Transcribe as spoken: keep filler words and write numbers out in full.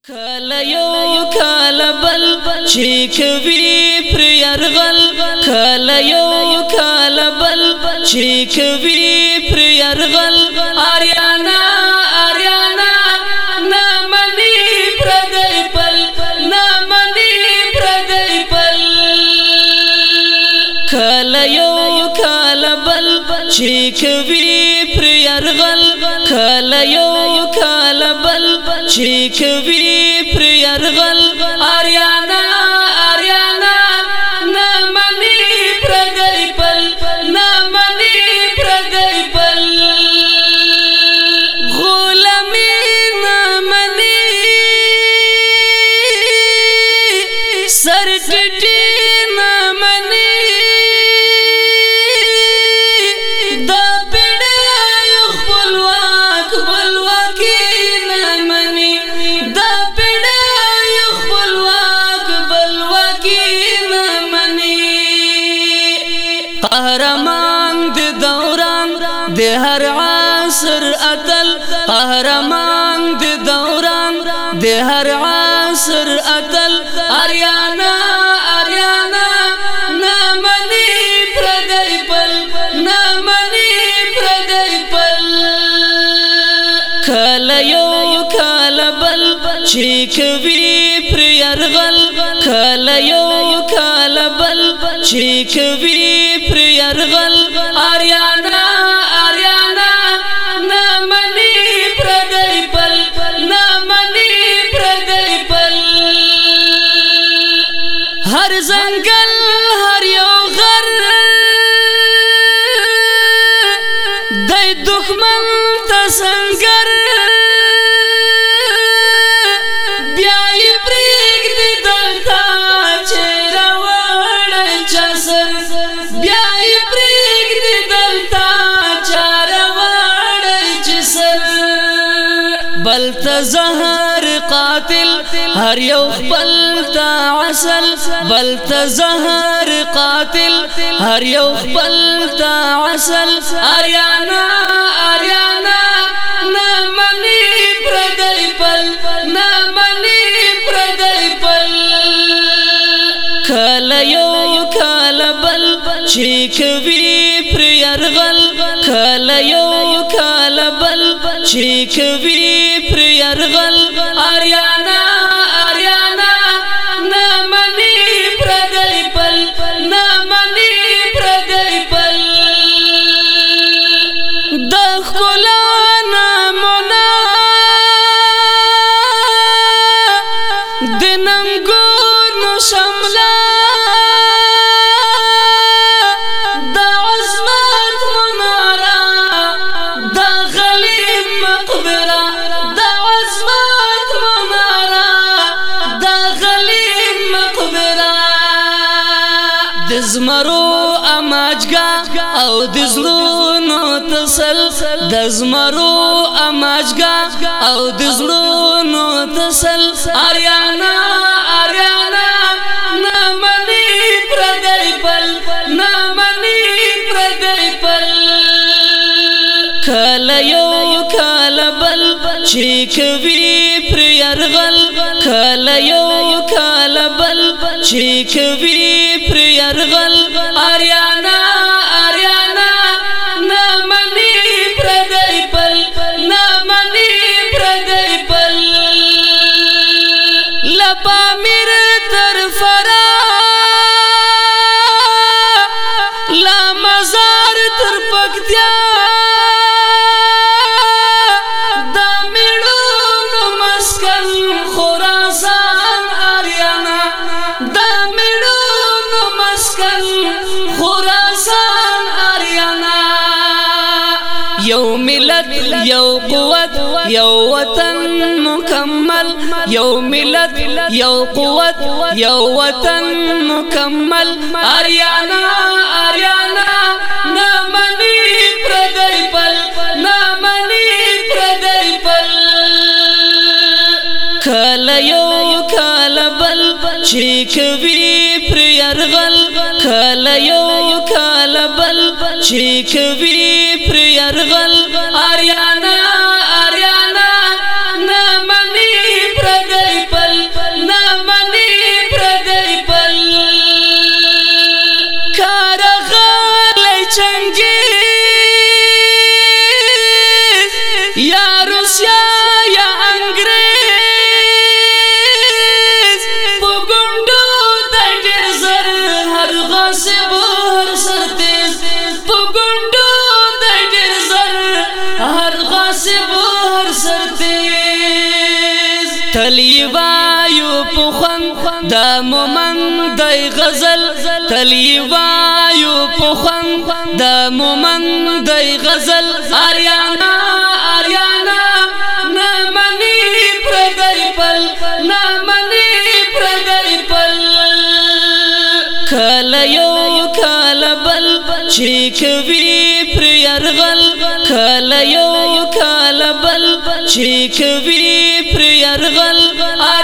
کله یو کله بل چې کوي پر يرغل کله یو کله بل چې کوي پر يرغل اریانا اریانا نامني پردی پل نامني پردی پل کله یو کله بل چې کوي پر يرغل کله یو کله بل چې کوي پر يرغل اریانا اریانا نامني پردی پل نامني پردی پل غلامي نامني سر ټټي نامني قهرمان د دوران د هر عصر اتل قهرمان د دوران د هر عصر اتل اریانا اریانا نامني پردی پل نامني پردی پل کله یو کله بل چې کوي پر يرغل کله یو کله بل چې کوي پر يرغل اریانا اریانا نامني پردی پل نامني پردی پل هر زنګل هر یو غر د دښمن ته سنگر بیا یې پرېږدي دلته چې راوړی چسر بیا یې پرېږدي دلته چې راوړی چسر بل ته زهر قاتل هر یو خپل ته عسل بل ته زهر قاتل هر یو خپل ته عسل اریانا اریانا نامني پردی پل نامني پردی پل کله یو کله بل چې کوي پر يرغل کله یو کله بل چې کوي پر يرغل اریانا اریانا نامني پردی پل نامني پردی پل د ښکلا نامونه د ننګونو شمله د عظمت مناره د غلیب مقبره د عظمت مناره د غلیب مقبره د زمرو اماجګه او د زړونو تسل د زمرو اماجګه او د زړونو تسل اریانا اریانا نامني پردی پل نامني پردی پل کله یو کله بل چې کوي پر يرغل کله یو کله بل چې کوي پر يرغل اریانا اریانا نامني پردی پل نامني پردی پل لپامیر تر فرا لا مزار تر پکتیا دا میړونو مسکن خراسان اریانا دا میړونو مسکن خراسان اریانا یو ملت یو قوت یو وطن مکمل یو ملت یو قوت یو وطن مکمل اریانا اریانا نامني پردی پل نامني پردی پل کله یو کله بل چې کوي پر يرغل کله یو کله بل چې کوي پر يرغل اریانا اریانا نامني پردی غاصب هر سرتیز پو گنڈو دی ډیر زر هر غاصب هر سرتیز تلی وایو پخن دا مومن دی غزل تلی وایو پخن دا مومن دی غزل آریانا آریانا نامنی پردی پل نامنی پردی پل کال یو کال بل چیکوی پر یرغل کال یو کال بل چیکوی پر یرغل